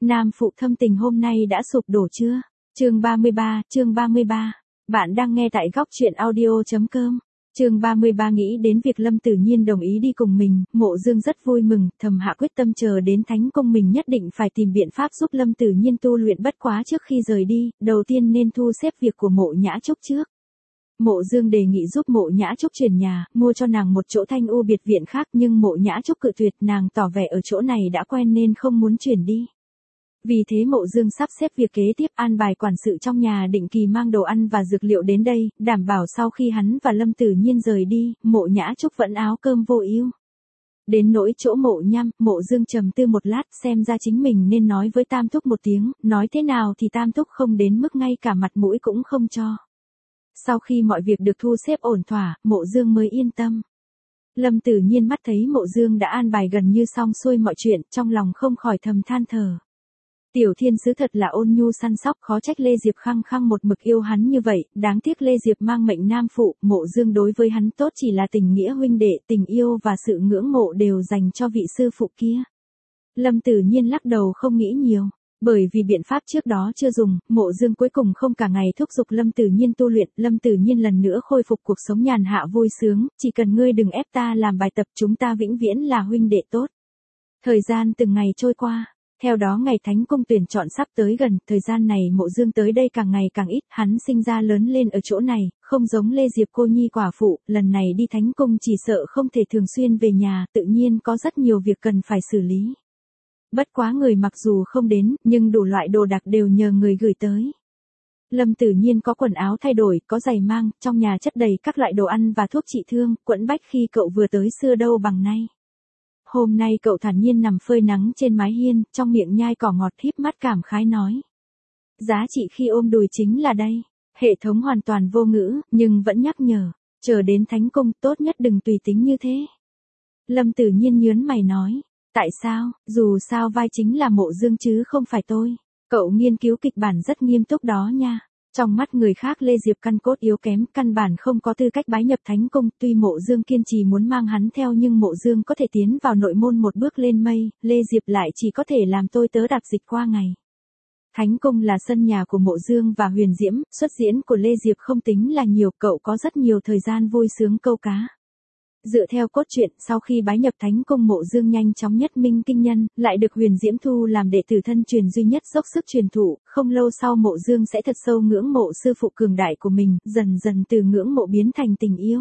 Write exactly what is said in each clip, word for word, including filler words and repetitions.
Nam phụ thâm tình hôm nay đã sụp đổ chưa? Chương ba mươi ba, chương ba mươi ba. Bạn đang nghe tại góc truyện audio chấm com. Chương ba mươi ba nghĩ đến việc Lâm Tử Nhiên đồng ý đi cùng mình, Mộ Dương rất vui mừng, thầm hạ quyết tâm chờ đến Thánh Cung mình nhất định phải tìm biện pháp giúp Lâm Tử Nhiên tu luyện, bất quá trước khi rời đi, đầu tiên nên thu xếp việc của Mộ Nhã Trúc trước. Mộ Dương đề nghị giúp Mộ Nhã Trúc chuyển nhà, mua cho nàng một chỗ thanh u biệt viện khác, nhưng Mộ Nhã Trúc cự tuyệt, nàng tỏ vẻ ở chỗ này đã quen nên không muốn chuyển đi. Vì thế Mộ Dương sắp xếp việc kế tiếp, an bài quản sự trong nhà định kỳ mang đồ ăn và dược liệu đến đây, đảm bảo sau khi hắn và Lâm Tử Nhiên rời đi, Mộ Nhã Trúc vẫn áo cơm vô ưu. Đến nỗi chỗ Mộ Nham, Mộ Dương trầm tư một lát, xem ra chính mình nên nói với Tam Thúc một tiếng, nói thế nào thì Tam Thúc không đến mức ngay cả mặt mũi cũng không cho. Sau khi mọi việc được thu xếp ổn thỏa, Mộ Dương mới yên tâm. Lâm Tử Nhiên mắt thấy Mộ Dương đã an bài gần như xong xuôi mọi chuyện, trong lòng không khỏi thầm than thở. Tiểu thiên sứ thật là ôn nhu săn sóc, khó trách Lê Diệp khăng khăng một mực yêu hắn như vậy, đáng tiếc Lê Diệp mang mệnh nam phụ, Mộ Dương đối với hắn tốt chỉ là tình nghĩa huynh đệ, tình yêu và sự ngưỡng mộ đều dành cho vị sư phụ kia. Lâm Tử Nhiên lắc đầu không nghĩ nhiều, bởi vì biện pháp trước đó chưa dùng, Mộ Dương cuối cùng không cả ngày thúc giục Lâm Tử Nhiên tu luyện, Lâm Tử Nhiên lần nữa khôi phục cuộc sống nhàn hạ vui sướng, chỉ cần ngươi đừng ép ta làm bài tập, chúng ta vĩnh viễn là huynh đệ tốt. Thời gian từng ngày trôi qua. Theo đó ngày Thánh Cung tuyển chọn sắp tới gần, thời gian này Mộ Dương tới đây càng ngày càng ít, hắn sinh ra lớn lên ở chỗ này, không giống Lê Diệp cô nhi quả phụ, lần này đi Thánh Cung chỉ sợ không thể thường xuyên về nhà, tự nhiên có rất nhiều việc cần phải xử lý. Bất quá người mặc dù không đến, nhưng đủ loại đồ đạc đều nhờ người gửi tới. Lâm Tử Nhiên có quần áo thay đổi, có giày mang, trong nhà chất đầy các loại đồ ăn và thuốc trị thương, quẫn bách khi cậu vừa tới xưa đâu bằng nay. Hôm nay cậu thản nhiên nằm phơi nắng trên mái hiên, trong miệng nhai cỏ ngọt, híp mắt cảm khái nói. Giá trị khi ôm đùi chính là đây. Hệ thống hoàn toàn vô ngữ, nhưng vẫn nhắc nhở, chờ đến Thánh Cung tốt nhất đừng tùy tính như thế. Lâm Tử Nhiên nhớn mày nói, tại sao, dù sao vai chính là Mộ Dương chứ không phải tôi. Cậu nghiên cứu kịch bản rất nghiêm túc đó nha. Trong mắt người khác Lê Diệp căn cốt yếu kém, căn bản không có tư cách bái nhập Thánh Cung, tuy Mộ Dương kiên trì muốn mang hắn theo nhưng Mộ Dương có thể tiến vào nội môn một bước lên mây, Lê Diệp lại chỉ có thể làm tôi tớ đạp dịch qua ngày. Thánh Cung là sân nhà của Mộ Dương và Huyền Diễm, xuất diễn của Lê Diệp không tính là nhiều, cậu có rất nhiều thời gian vui sướng câu cá. Dựa theo cốt truyện, sau khi bái nhập Thánh Cung Mộ Dương nhanh chóng nhất minh kinh nhân, lại được Huyền Diễm thu làm đệ tử thân truyền duy nhất dốc sức truyền thụ, không lâu sau Mộ Dương sẽ thật sâu ngưỡng mộ sư phụ cường đại của mình, dần dần từ ngưỡng mộ biến thành tình yêu.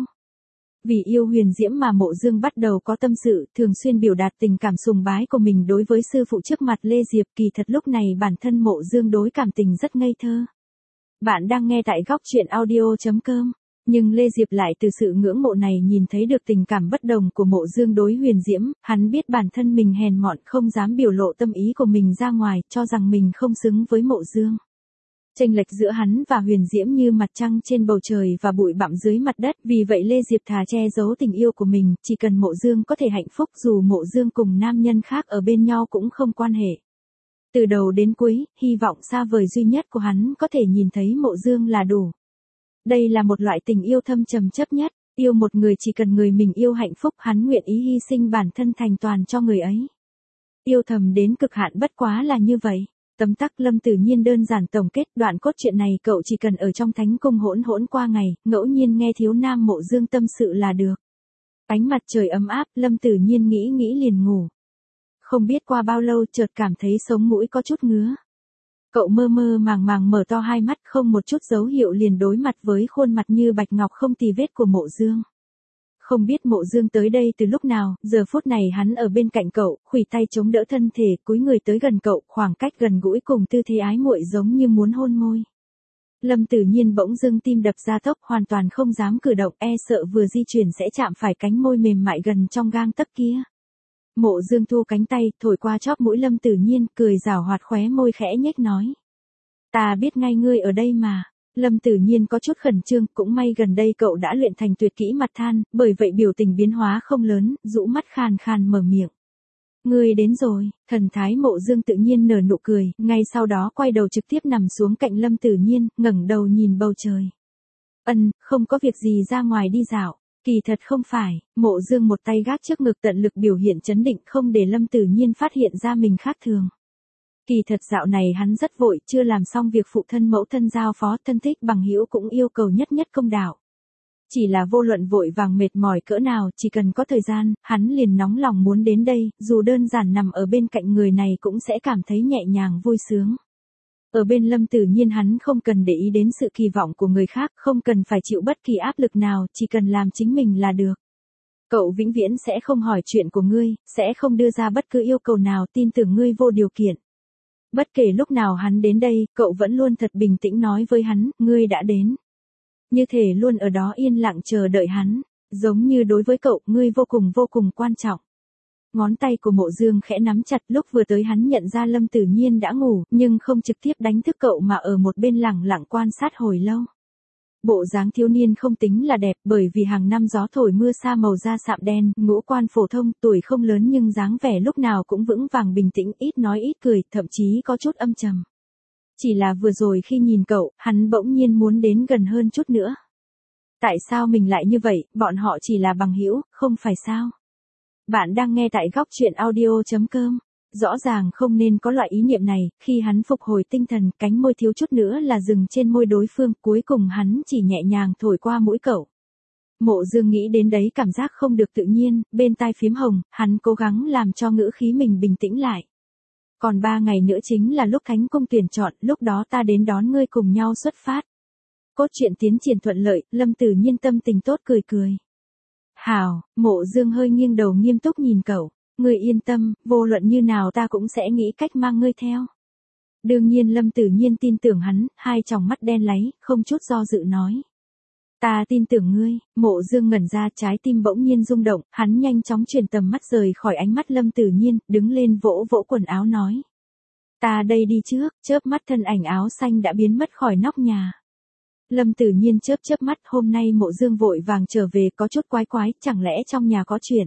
Vì yêu Huyền Diễm mà Mộ Dương bắt đầu có tâm sự, thường xuyên biểu đạt tình cảm sùng bái của mình đối với sư phụ trước mặt Lê Diệp, kỳ thật lúc này bản thân Mộ Dương đối cảm tình rất ngây thơ. Bạn đang nghe tại góc truyện audio chấm com. Nhưng Lê Diệp lại từ sự ngưỡng mộ này nhìn thấy được tình cảm bất đồng của Mộ Dương đối Huyền Diễm, hắn biết bản thân mình hèn mọn không dám biểu lộ tâm ý của mình ra ngoài, cho rằng mình không xứng với Mộ Dương. Chênh lệch giữa hắn và Huyền Diễm như mặt trăng trên bầu trời và bụi bặm dưới mặt đất, vì vậy Lê Diệp thà che giấu tình yêu của mình, chỉ cần Mộ Dương có thể hạnh phúc, dù Mộ Dương cùng nam nhân khác ở bên nhau cũng không quan hệ. Từ đầu đến cuối, hy vọng xa vời duy nhất của hắn có thể nhìn thấy Mộ Dương là đủ. Đây là một loại tình yêu thâm trầm chấp nhất, yêu một người chỉ cần người mình yêu hạnh phúc, hắn nguyện ý hy sinh bản thân thành toàn cho người ấy. Yêu thầm đến cực hạn bất quá là như vậy. Tấm tắc. Lâm Tử Nhiên đơn giản tổng kết đoạn cốt truyện này, cậu chỉ cần ở trong Thánh Cung hỗn hỗn qua ngày, ngẫu nhiên nghe thiếu nam Mộ Dương tâm sự là được. Ánh mặt trời ấm áp, Lâm Tử Nhiên nghĩ nghĩ liền ngủ. Không biết qua bao lâu chợt cảm thấy sống mũi có chút ngứa. Cậu mơ mơ màng màng mở to hai mắt, không một chút dấu hiệu liền đối mặt với khuôn mặt như bạch ngọc không tì vết của Mộ Dương. Không biết Mộ Dương tới đây từ lúc nào, giờ phút này hắn ở bên cạnh cậu, khuỷu tay chống đỡ thân thể, cúi người tới gần cậu, khoảng cách gần gũi cùng tư thế ái muội giống như muốn hôn môi. Lâm Tử Nhiên bỗng dưng tim đập ra tốc, hoàn toàn không dám cử động, e sợ vừa di chuyển sẽ chạm phải cánh môi mềm mại gần trong gang tấc kia. Mộ Dương thu cánh tay, thổi qua chóp mũi Lâm Tử Nhiên, cười giảo hoạt khóe môi khẽ nhếch nói. Ta biết ngay ngươi ở đây mà. Lâm Tử Nhiên có chút khẩn trương, cũng may gần đây cậu đã luyện thành tuyệt kỹ mặt than, bởi vậy biểu tình biến hóa không lớn, rũ mắt khàn khàn mở miệng. Ngươi đến rồi, thần thái Mộ Dương tự nhiên nở nụ cười, ngay sau đó quay đầu trực tiếp nằm xuống cạnh Lâm Tử Nhiên, ngẩng đầu nhìn bầu trời. Ân, không có việc gì ra ngoài đi dạo. Kỳ thật không phải, Mộ Dương một tay gác trước ngực tận lực biểu hiện trấn định không để Lâm Tử Nhiên phát hiện ra mình khác thường. Kỳ thật dạo này hắn rất vội, chưa làm xong việc phụ thân mẫu thân giao phó, thân thích bằng hữu cũng yêu cầu nhất nhất công đạo. Chỉ là vô luận vội vàng mệt mỏi cỡ nào, chỉ cần có thời gian, hắn liền nóng lòng muốn đến đây, dù đơn giản nằm ở bên cạnh người này cũng sẽ cảm thấy nhẹ nhàng vui sướng. Ở bên Lâm Tử Nhiên hắn không cần để ý đến sự kỳ vọng của người khác, không cần phải chịu bất kỳ áp lực nào, chỉ cần làm chính mình là được. Cậu vĩnh viễn sẽ không hỏi chuyện của ngươi, sẽ không đưa ra bất cứ yêu cầu nào, tin tưởng ngươi vô điều kiện. Bất kể lúc nào hắn đến đây, cậu vẫn luôn thật bình tĩnh nói với hắn, ngươi đã đến. Như thể luôn ở đó yên lặng chờ đợi hắn, giống như đối với cậu, ngươi vô cùng vô cùng quan trọng. Ngón tay của Mộ Dương khẽ nắm chặt, lúc vừa tới hắn nhận ra Lâm Tử Nhiên đã ngủ, nhưng không trực tiếp đánh thức cậu mà ở một bên lẳng lặng quan sát hồi lâu. Bộ dáng thiếu niên không tính là đẹp, bởi vì hàng năm gió thổi mưa sa, màu da sạm đen, ngũ quan phổ thông, tuổi không lớn nhưng dáng vẻ lúc nào cũng vững vàng bình tĩnh, ít nói ít cười, thậm chí có chút âm trầm. Chỉ là vừa rồi khi nhìn cậu, hắn bỗng nhiên muốn đến gần hơn chút nữa. Tại sao mình lại như vậy, bọn họ chỉ là bằng hữu, không phải sao? Bạn đang nghe tại góc truyện audio chấm com. Rõ ràng không nên có loại ý niệm này, khi hắn phục hồi tinh thần, cánh môi thiếu chút nữa là dừng trên môi đối phương, cuối cùng hắn chỉ nhẹ nhàng thổi qua mũi cậu. Mộ Dương nghĩ đến đấy cảm giác không được tự nhiên, bên tai phím hồng, hắn cố gắng làm cho ngữ khí mình bình tĩnh lại. Còn ba ngày nữa chính là lúc Thánh Cung tuyển chọn, lúc đó ta đến đón ngươi cùng nhau xuất phát. Cốt truyện tiến triển thuận lợi, Lâm Tử Nhiên tâm tình tốt cười cười. Hảo, Mộ Dương hơi nghiêng đầu nghiêm túc nhìn cậu. Ngươi yên tâm, vô luận như nào ta cũng sẽ nghĩ cách mang ngươi theo. Đương nhiên Lâm Tử Nhiên tin tưởng hắn, hai tròng mắt đen láy, không chút do dự nói. Ta tin tưởng ngươi. Mộ Dương ngẩn ra, trái tim bỗng nhiên rung động, hắn nhanh chóng chuyển tầm mắt rời khỏi ánh mắt Lâm Tử Nhiên, đứng lên vỗ vỗ quần áo nói. Ta đây đi trước, chớp mắt thân ảnh áo xanh đã biến mất khỏi nóc nhà. Lâm Tử Nhiên chớp chớp mắt, hôm nay Mộ Dương vội vàng trở về có chút quái quái, chẳng lẽ trong nhà có chuyện.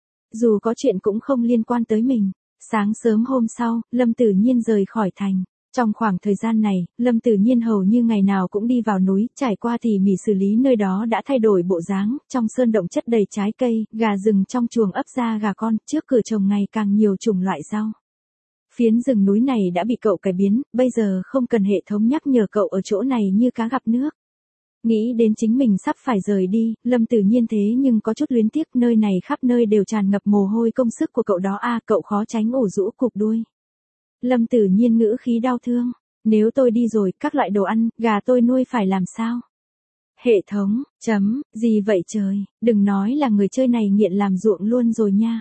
Dù có chuyện cũng không liên quan tới mình. Sáng sớm hôm sau, Lâm Tử Nhiên rời khỏi thành. Trong khoảng thời gian này, Lâm Tử Nhiên hầu như ngày nào cũng đi vào núi, trải qua tỉ mỉ xử lý nơi đó đã thay đổi bộ dáng, trong sơn động chất đầy trái cây, gà rừng trong chuồng ấp ra gà con, trước cửa trồng ngày càng nhiều chủng loại rau. Phiến rừng núi này đã bị cậu cải biến, bây giờ không cần hệ thống nhắc nhở cậu ở chỗ này như cá gặp nước. Nghĩ đến chính mình sắp phải rời đi, Lâm Tử Nhiên thế nhưng có chút luyến tiếc, nơi này khắp nơi đều tràn ngập mồ hôi công sức của cậu đó a, cậu khó tránh ủ rũ cụp đuôi. Lâm Tử Nhiên ngữ khí đau thương, nếu tôi đi rồi, các loại đồ ăn, gà tôi nuôi phải làm sao? Hệ thống, chấm, gì vậy trời, đừng nói là người chơi này nghiện làm ruộng luôn rồi nha.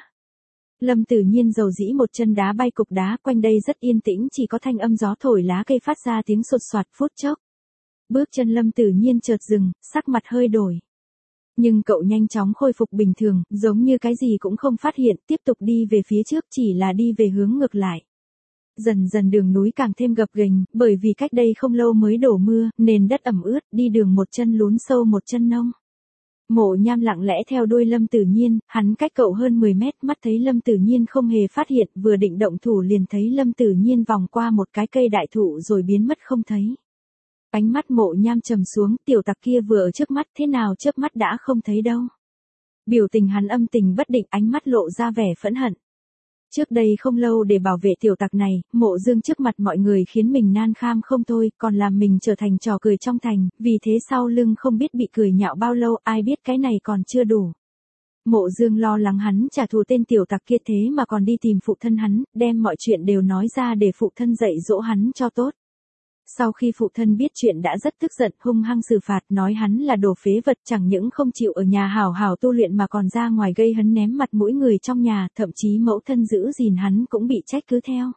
Lâm Tử Nhiên dầu dĩ một chân đá bay cục đá, quanh đây rất yên tĩnh, chỉ có thanh âm gió thổi lá cây phát ra tiếng sột soạt phút chốc. Bước chân Lâm Tử Nhiên chợt dừng, sắc mặt hơi đổi. Nhưng cậu nhanh chóng khôi phục bình thường, giống như cái gì cũng không phát hiện, tiếp tục đi về phía trước, chỉ là đi về hướng ngược lại. Dần dần đường núi càng thêm gập ghềnh, bởi vì cách đây không lâu mới đổ mưa, nền đất ẩm ướt, đi đường một chân lún sâu một chân nông. Mộ Nham lặng lẽ theo đuôi Lâm Tử Nhiên, hắn cách cậu hơn mười mét, mắt thấy Lâm Tử Nhiên không hề phát hiện, vừa định động thủ liền thấy Lâm Tử Nhiên vòng qua một cái cây đại thụ rồi biến mất không thấy. Ánh mắt Mộ Nham trầm xuống, tiểu tặc kia vừa ở trước mắt, thế nào chớp mắt đã không thấy đâu. Biểu tình hắn âm tình bất định, ánh mắt lộ ra vẻ phẫn hận. Trước đây không lâu để bảo vệ tiểu tặc này, Mộ Dương trước mặt mọi người khiến mình nan kham không thôi, còn làm mình trở thành trò cười trong thành, vì thế sau lưng không biết bị cười nhạo bao lâu, ai biết cái này còn chưa đủ. Mộ Dương lo lắng hắn trả thù tên tiểu tặc kia thế mà còn đi tìm phụ thân hắn, đem mọi chuyện đều nói ra để phụ thân dạy dỗ hắn cho tốt. Sau khi phụ thân biết chuyện đã rất tức giận, hung hăng xử phạt, nói hắn là đồ phế vật, chẳng những không chịu ở nhà hảo hảo tu luyện mà còn ra ngoài gây hấn ném mặt mũi người trong nhà, thậm chí mẫu thân giữ gìn hắn cũng bị trách cứ theo.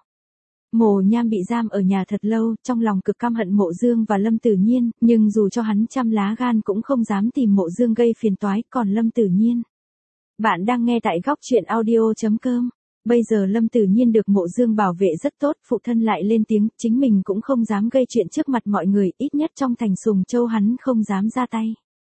Mộ Nham bị giam ở nhà thật lâu, trong lòng cực căm hận Mộ Dương và Lâm Tử Nhiên, nhưng dù cho hắn trăm lá gan cũng không dám tìm Mộ Dương gây phiền toái, còn Lâm Tử Nhiên. Bạn đang nghe tại góc truyện audio chấm com. Bây giờ Lâm Tử Nhiên được Mộ Dương bảo vệ rất tốt, phụ thân lại lên tiếng, chính mình cũng không dám gây chuyện trước mặt mọi người, ít nhất trong thành Sùng Châu hắn không dám ra tay.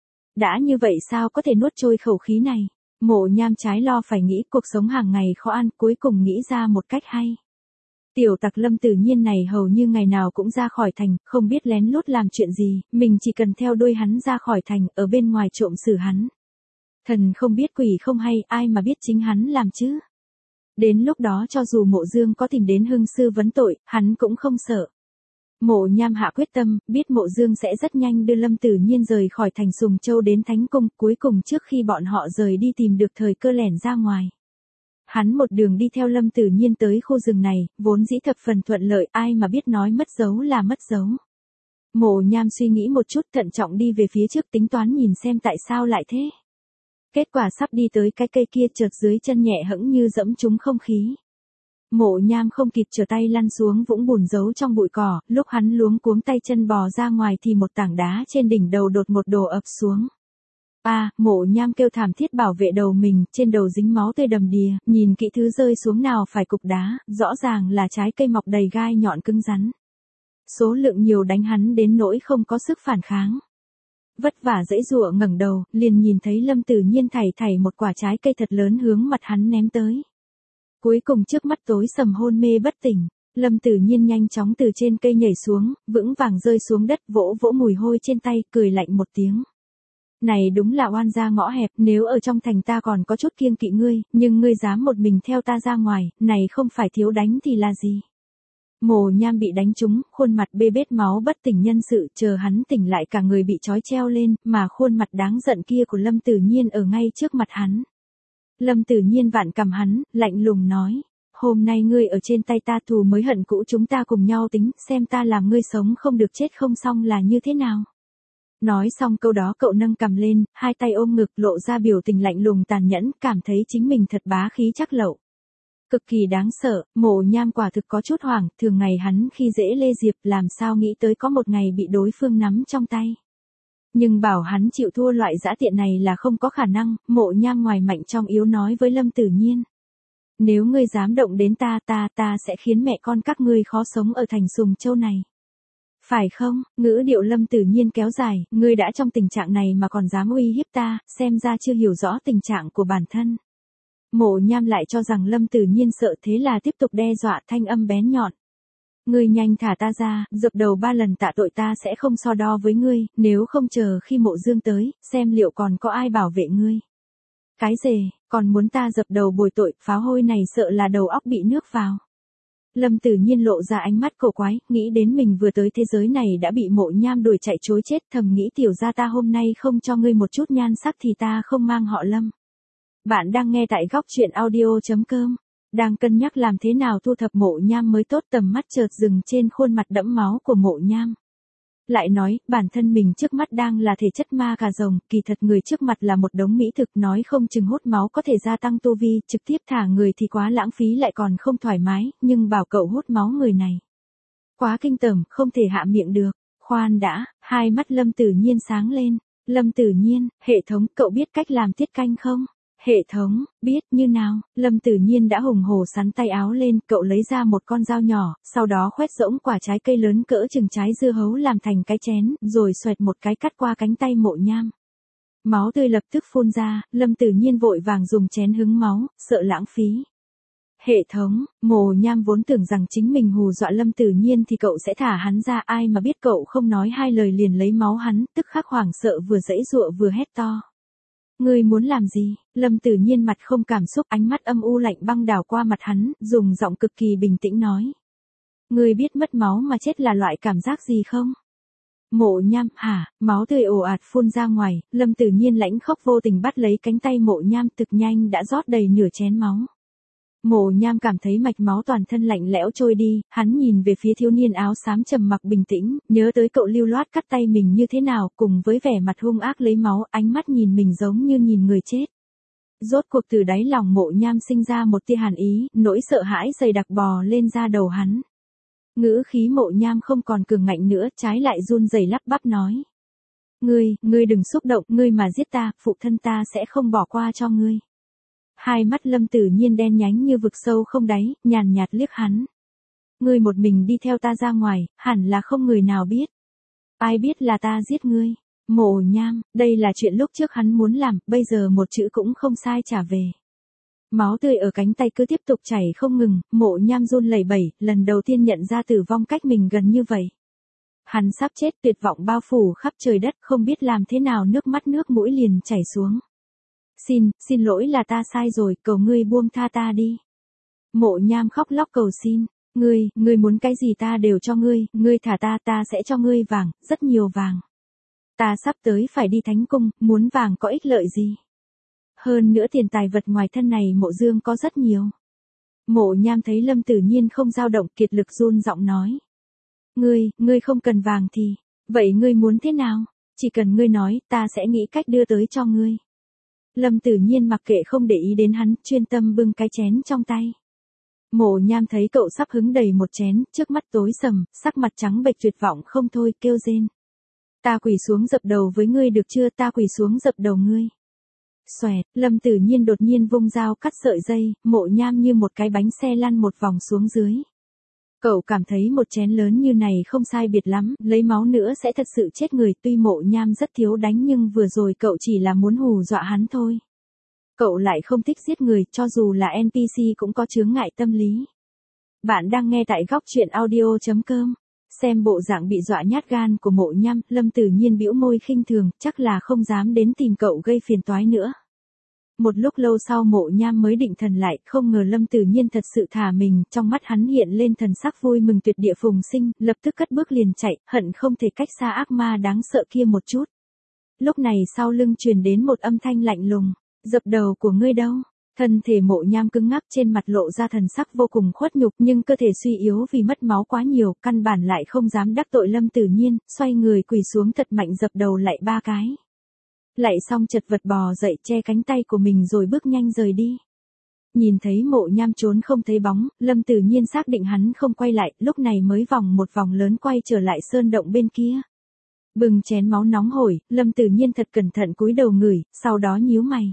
Đã như vậy sao có thể nuốt trôi khẩu khí này? Mộ Nham trái lo phải nghĩ, cuộc sống hàng ngày khó ăn, cuối cùng nghĩ ra một cách hay. Tiểu tặc Lâm Tử Nhiên này hầu như ngày nào cũng ra khỏi thành, không biết lén lút làm chuyện gì, mình chỉ cần theo đuôi hắn ra khỏi thành, ở bên ngoài trộm xử hắn. Thần không biết quỷ không hay, ai mà biết chính hắn làm chứ? Đến lúc đó cho dù Mộ Dương có tìm đến hương sư vấn tội, hắn cũng không sợ. Mộ Nham hạ quyết tâm, biết Mộ Dương sẽ rất nhanh đưa Lâm Tử Nhiên rời khỏi thành Sùng Châu đến Thánh Cung, cuối cùng trước khi bọn họ rời đi tìm được thời cơ lẻn ra ngoài. Hắn một đường đi theo Lâm Tử Nhiên tới khu rừng này, vốn dĩ thập phần thuận lợi, ai mà biết nói mất dấu là mất dấu. Mộ Nham suy nghĩ một chút, thận trọng đi về phía trước, tính toán nhìn xem tại sao lại thế. Kết quả sắp đi tới cái cây kia, chợt dưới chân nhẹ hẫng như dẫm trúng không khí. Mộ Nham không kịp trở tay lăn xuống vũng bùn giấu trong bụi cỏ, lúc hắn luống cuống tay chân bò ra ngoài thì một tảng đá trên đỉnh đầu đột một đổ ập xuống. A, à, Mộ Nham kêu thảm thiết bảo vệ đầu mình, trên đầu dính máu tươi đầm đìa, nhìn kỹ thứ rơi xuống nào phải cục đá, rõ ràng là trái cây mọc đầy gai nhọn cứng rắn. Số lượng nhiều đánh hắn đến nỗi không có sức phản kháng. Vất vả dãy dụa ngẩng đầu, liền nhìn thấy Lâm Tử Nhiên thảy thảy một quả trái cây thật lớn hướng mặt hắn ném tới. Cuối cùng trước mắt tối sầm hôn mê bất tỉnh, Lâm Tử Nhiên nhanh chóng từ trên cây nhảy xuống, vững vàng rơi xuống đất, vỗ vỗ mùi hôi trên tay, cười lạnh một tiếng. Này đúng là oan gia ngõ hẹp, nếu ở trong thành ta còn có chút kiêng kỵ ngươi, nhưng ngươi dám một mình theo ta ra ngoài, này không phải thiếu đánh thì là gì. Mộ Nham bị đánh trúng, khuôn mặt bê bết máu bất tỉnh nhân sự, chờ hắn tỉnh lại cả người bị trói treo lên, mà khuôn mặt đáng giận kia của Lâm Tử Nhiên ở ngay trước mặt hắn. Lâm Tử Nhiên vạn cầm hắn, lạnh lùng nói, hôm nay ngươi ở trên tay ta, thù mới hận cũ chúng ta cùng nhau tính, xem ta làm ngươi sống không được chết không xong là như thế nào. Nói xong câu đó cậu nâng cằm lên, hai tay ôm ngực lộ ra biểu tình lạnh lùng tàn nhẫn, cảm thấy chính mình thật bá khí chắc lậu. Cực kỳ đáng sợ, Mộ Nham quả thực có chút hoảng, thường ngày hắn khi dễ Lê Diệp làm sao nghĩ tới có một ngày bị đối phương nắm trong tay. Nhưng bảo hắn chịu thua loại dã tiện này là không có khả năng, Mộ Nham ngoài mạnh trong yếu nói với Lâm Tử Nhiên. Nếu ngươi dám động đến ta ta ta sẽ khiến mẹ con các ngươi khó sống ở thành Sùng Châu này. Phải không, ngữ điệu Lâm Tử Nhiên kéo dài, ngươi đã trong tình trạng này mà còn dám uy hiếp ta, xem ra chưa hiểu rõ tình trạng của bản thân. Mộ Nham lại cho rằng Lâm Tử Nhiên sợ thế là tiếp tục đe dọa, thanh âm bén nhọn. Ngươi nhanh thả ta ra, dập đầu ba lần tạ tội ta sẽ không so đo với ngươi, nếu không chờ khi Mộ Dương tới, xem liệu còn có ai bảo vệ ngươi. Cái gì, còn muốn ta dập đầu bồi tội, pháo hôi này sợ là đầu óc bị nước vào. Lâm Tử Nhiên lộ ra ánh mắt cổ quái, nghĩ đến mình vừa tới thế giới này đã bị Mộ Nham đuổi chạy trối chết, thầm nghĩ tiểu gia ta hôm nay không cho ngươi một chút nhan sắc thì ta không mang họ Lâm. Bạn đang nghe tại góc truyện audio chấm com, đang cân nhắc làm thế nào thu thập Mộ Nham mới tốt, tầm mắt chợt dừng trên khuôn mặt đẫm máu của Mộ Nham. Lại nói, bản thân mình trước mắt đang là thể chất ma cà rồng, kỳ thật người trước mặt là một đống mỹ thực, nói không chừng hút máu có thể gia tăng tu vi, trực tiếp thả người thì quá lãng phí lại còn không thoải mái, nhưng bảo cậu hút máu người này. Quá kinh tởm, không thể hạ miệng được. Khoan đã, hai mắt Lâm Tử Nhiên sáng lên. Lâm Tử Nhiên, hệ thống, cậu biết cách làm tiết canh không? Hệ thống, biết, như nào? Lâm Tử Nhiên đã hùng hổ sắn tay áo lên, cậu lấy ra một con dao nhỏ, sau đó khoét rỗng quả trái cây lớn cỡ chừng trái dưa hấu làm thành cái chén, rồi xoẹt một cái cắt qua cánh tay Mộ Nham. Máu tươi lập tức phun ra, Lâm Tử Nhiên vội vàng dùng chén hứng máu, sợ lãng phí. Hệ thống, Mộ Nham vốn tưởng rằng chính mình hù dọa Lâm Tử Nhiên thì cậu sẽ thả hắn ra, ai mà biết cậu không nói hai lời liền lấy máu hắn, tức khắc hoảng sợ vừa giãy giụa vừa hét to. Ngươi muốn làm gì? Lâm Tử Nhiên mặt không cảm xúc, ánh mắt âm u lạnh băng đảo qua mặt hắn, dùng giọng cực kỳ bình tĩnh nói. Ngươi biết mất máu mà chết là loại cảm giác gì không? Mộ Nham, hả? Máu tươi ồ ạt phun ra ngoài, Lâm Tử Nhiên lãnh khốc vô tình bắt lấy cánh tay Mộ Nham, thực nhanh đã rót đầy nửa chén máu. Mộ Nham cảm thấy mạch máu toàn thân lạnh lẽo trôi đi, hắn nhìn về phía thiếu niên áo xám trầm mặc bình tĩnh, nhớ tới cậu lưu loát cắt tay mình như thế nào, cùng với vẻ mặt hung ác lấy máu, ánh mắt nhìn mình giống như nhìn người chết. Rốt cuộc từ đáy lòng Mộ Nham sinh ra một tia hàn ý, nỗi sợ hãi dày đặc bò lên da đầu hắn. Ngữ khí Mộ Nham không còn cường ngạnh nữa, trái lại run rẩy lắp bắp nói. Ngươi, ngươi đừng xúc động, ngươi mà giết ta, phụ thân ta sẽ không bỏ qua cho ngươi. Hai mắt Lâm Tử Nhiên đen nhánh như vực sâu không đáy, nhàn nhạt liếc hắn. Ngươi một mình đi theo ta ra ngoài, hẳn là không người nào biết. Ai biết là ta giết ngươi? Mộ Nham, đây là chuyện lúc trước hắn muốn làm, bây giờ một chữ cũng không sai trả về. Máu tươi ở cánh tay cứ tiếp tục chảy không ngừng, Mộ Nham run lẩy bẩy, lần đầu tiên nhận ra tử vong cách mình gần như vậy. Hắn sắp chết, tuyệt vọng bao phủ khắp trời đất, không biết làm thế nào, nước mắt nước mũi liền chảy xuống. Xin, xin lỗi là ta sai rồi, cầu ngươi buông tha ta đi. Mộ Nham khóc lóc cầu xin, ngươi, ngươi muốn cái gì ta đều cho ngươi, ngươi thả ta ta sẽ cho ngươi vàng, rất nhiều vàng. Ta sắp tới phải đi thánh cung, muốn vàng có ích lợi gì? Hơn nữa tiền tài vật ngoài thân này Mộ Dương có rất nhiều. Mộ Nham thấy Lâm Tử Nhiên không dao động, kiệt lực run giọng nói. Ngươi, ngươi không cần vàng thì, vậy ngươi muốn thế nào? Chỉ cần ngươi nói, ta sẽ nghĩ cách đưa tới cho ngươi. Lâm Tử Nhiên mặc kệ không để ý đến hắn, chuyên tâm bưng cái chén trong tay. Mộ Nham thấy cậu sắp hứng đầy một chén, trước mắt tối sầm, sắc mặt trắng bệch tuyệt vọng không thôi, kêu rên. Ta quỳ xuống dập đầu với ngươi được chưa, ta quỳ xuống dập đầu ngươi. Xoẹt, Lâm Tử Nhiên đột nhiên vung dao cắt sợi dây, Mộ Nham như một cái bánh xe lăn một vòng xuống dưới. Cậu cảm thấy một chén lớn như này không sai biệt lắm, lấy máu nữa sẽ thật sự chết người, tuy Mộ Nham rất thiếu đánh nhưng vừa rồi cậu chỉ là muốn hù dọa hắn thôi. Cậu lại không thích giết người, cho dù là en pê xê cũng có chướng ngại tâm lý. Bạn đang nghe tại góc truyện audio chấm com. Xem bộ dạng bị dọa nhát gan của Mộ Nham, Lâm Tử Nhiên bĩu môi khinh thường, chắc là không dám đến tìm cậu gây phiền toái nữa. Một lúc lâu sau Mộ Nham mới định thần lại, không ngờ Lâm Tử Nhiên thật sự thả mình, trong mắt hắn hiện lên thần sắc vui mừng tuyệt địa phùng sinh, lập tức cất bước liền chạy, hận không thể cách xa ác ma đáng sợ kia một chút. Lúc này sau lưng truyền đến một âm thanh lạnh lùng, dập đầu của ngươi đâu? Thân thể Mộ Nham cứng ngắc, trên mặt lộ ra thần sắc vô cùng khuất nhục, nhưng cơ thể suy yếu vì mất máu quá nhiều, căn bản lại không dám đắc tội Lâm Tử Nhiên, xoay người quỳ xuống thật mạnh dập đầu lại ba cái. Lại xong chật vật bò dậy che cánh tay của mình rồi bước nhanh rời đi. Nhìn thấy Mộ Nham trốn không thấy bóng, Lâm Tử Nhiên xác định hắn không quay lại, lúc này mới vòng một vòng lớn quay trở lại sơn động bên kia. Bừng chén máu nóng hổi, Lâm Tử Nhiên thật cẩn thận cúi đầu ngửi, sau đó nhíu mày.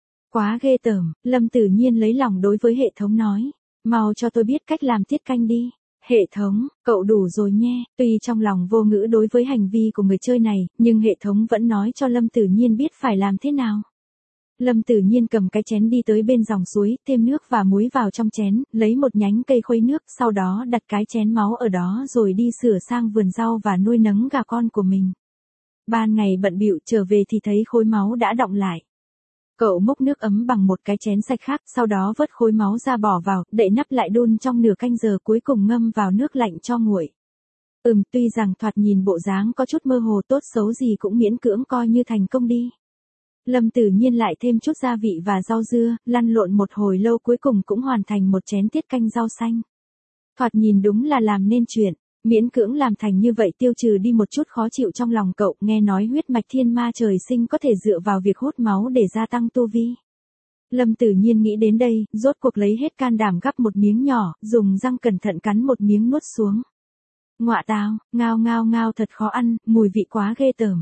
Quá ghê tởm, Lâm Tử Nhiên lấy lòng đối với hệ thống nói, mau cho tôi biết cách làm tiết canh đi. Hệ thống, cậu đủ rồi nhé, tuy trong lòng vô ngữ đối với hành vi của người chơi này, nhưng hệ thống vẫn nói cho Lâm Tử Nhiên biết phải làm thế nào. Lâm Tử Nhiên cầm cái chén đi tới bên dòng suối, thêm nước và muối vào trong chén, lấy một nhánh cây khuấy nước, sau đó đặt cái chén máu ở đó rồi đi sửa sang vườn rau và nuôi nấng gà con của mình. Ban ngày bận bịu trở về thì thấy khối máu đã đọng lại. Cậu múc nước ấm bằng một cái chén sạch khác, sau đó vớt khối máu ra bỏ vào, đậy nắp lại đun trong nửa canh giờ, cuối cùng ngâm vào nước lạnh cho nguội. Ừm, tuy rằng thoạt nhìn bộ dáng có chút mơ hồ, tốt xấu gì cũng miễn cưỡng coi như thành công đi. Lâm Tử Nhiên lại thêm chút gia vị và rau dưa, lăn lộn một hồi lâu cuối cùng cũng hoàn thành một chén tiết canh rau xanh. Thoạt nhìn đúng là làm nên chuyện. Miễn cưỡng làm thành như vậy tiêu trừ đi một chút khó chịu trong lòng cậu, nghe nói huyết mạch thiên ma trời sinh có thể dựa vào việc hút máu để gia tăng tu vi. Lâm Tử Nhiên nghĩ đến đây, rốt cuộc lấy hết can đảm gắp một miếng nhỏ, dùng răng cẩn thận cắn một miếng nuốt xuống. Ngọa tao, ngao ngao ngao thật khó ăn, mùi vị quá ghê tởm.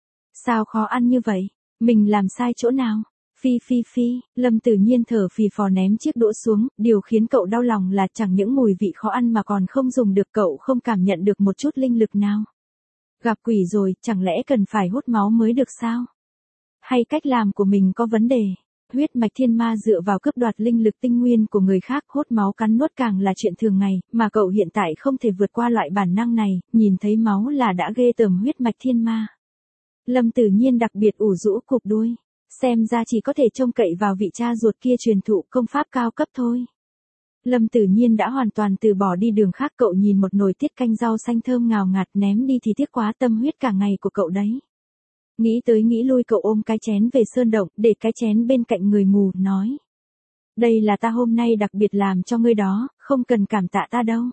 Sao khó ăn như vậy? Mình làm sai chỗ nào? Phi phi phi, Lâm Tử Nhiên thở phì phò ném chiếc đũa xuống, điều khiến cậu đau lòng là chẳng những mùi vị khó ăn mà còn không dùng được, cậu không cảm nhận được một chút linh lực nào. Gặp quỷ rồi, chẳng lẽ cần phải hút máu mới được sao? Hay cách làm của mình có vấn đề? Huyết mạch thiên ma dựa vào cướp đoạt linh lực tinh nguyên của người khác, hút máu cắn nuốt càng là chuyện thường ngày, mà cậu hiện tại không thể vượt qua loại bản năng này, nhìn thấy máu là đã ghê tởm huyết mạch thiên ma. Lâm Tử Nhiên đặc biệt ủ rũ cụp đuôi. Xem ra chỉ có thể trông cậy vào vị cha ruột kia truyền thụ công pháp cao cấp thôi. Lâm Tử Nhiên đã hoàn toàn từ bỏ đi đường khác, cậu nhìn một nồi tiết canh rau xanh thơm ngào ngạt, ném đi thì tiếc quá, tâm huyết cả ngày của cậu đấy. Nghĩ tới nghĩ lui cậu ôm cái chén về sơn động, để cái chén bên cạnh người mù, nói. Đây là ta hôm nay đặc biệt làm cho ngươi đó, không cần cảm tạ ta đâu.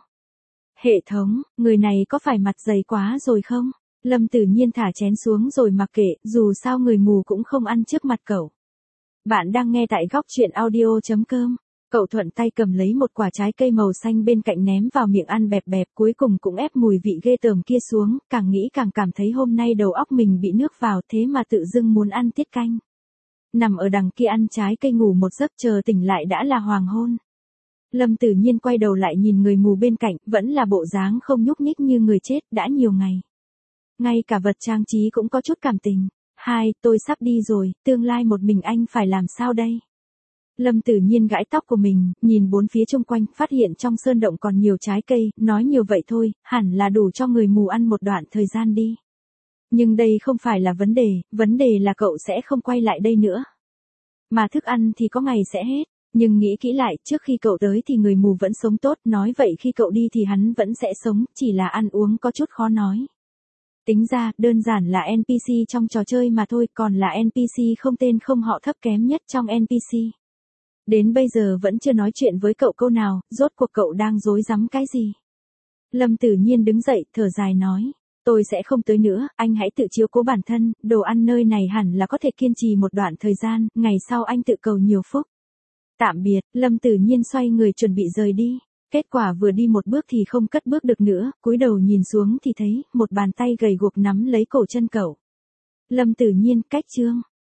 Hệ thống, người này có phải mặt dày quá rồi không? Lâm Tử Nhiên thả chén xuống rồi mặc kệ, dù sao người mù cũng không ăn trước mặt cậu. Bạn đang nghe tại góc truyện audio chấm com. Cậu thuận tay cầm lấy một quả trái cây màu xanh bên cạnh ném vào miệng ăn bẹp bẹp, cuối cùng cũng ép mùi vị ghê tởm kia xuống, càng nghĩ càng cảm thấy hôm nay đầu óc mình bị nước vào, thế mà tự dưng muốn ăn tiết canh. Nằm ở đằng kia ăn trái cây ngủ một giấc, chờ tỉnh lại đã là hoàng hôn. Lâm Tử Nhiên quay đầu lại nhìn người mù bên cạnh, vẫn là bộ dáng không nhúc nhích như người chết, đã nhiều ngày. Ngay cả vật trang trí cũng có chút cảm tình. Hai, tôi sắp đi rồi, tương lai một mình anh phải làm sao đây? Lâm Tử Nhiên gãi tóc của mình, nhìn bốn phía xung quanh, phát hiện trong sơn động còn nhiều trái cây, nói nhiều vậy thôi, hẳn là đủ cho người mù ăn một đoạn thời gian đi. Nhưng đây không phải là vấn đề, vấn đề là cậu sẽ không quay lại đây nữa. Mà thức ăn thì có ngày sẽ hết. Nhưng nghĩ kỹ lại, trước khi cậu tới thì người mù vẫn sống tốt, nói vậy khi cậu đi thì hắn vẫn sẽ sống, chỉ là ăn uống có chút khó nói. Tính ra, đơn giản là en pê xê trong trò chơi mà thôi, còn là en pê xê không tên không họ thấp kém nhất trong en pê xê. Đến bây giờ vẫn chưa nói chuyện với cậu câu nào, rốt cuộc cậu đang rối rắm cái gì? Lâm Tử Nhiên đứng dậy, thở dài nói. Tôi sẽ không tới nữa, anh hãy tự chiếu cố bản thân, đồ ăn nơi này hẳn là có thể kiên trì một đoạn thời gian, ngày sau anh tự cầu nhiều phúc. Tạm biệt, Lâm Tử Nhiên xoay người chuẩn bị rời đi. Kết quả vừa đi một bước thì không cất bước được nữa, cúi đầu nhìn xuống thì thấy một bàn tay gầy guộc nắm lấy cổ chân cậu. Lâm Tử Nhiên, cách chương.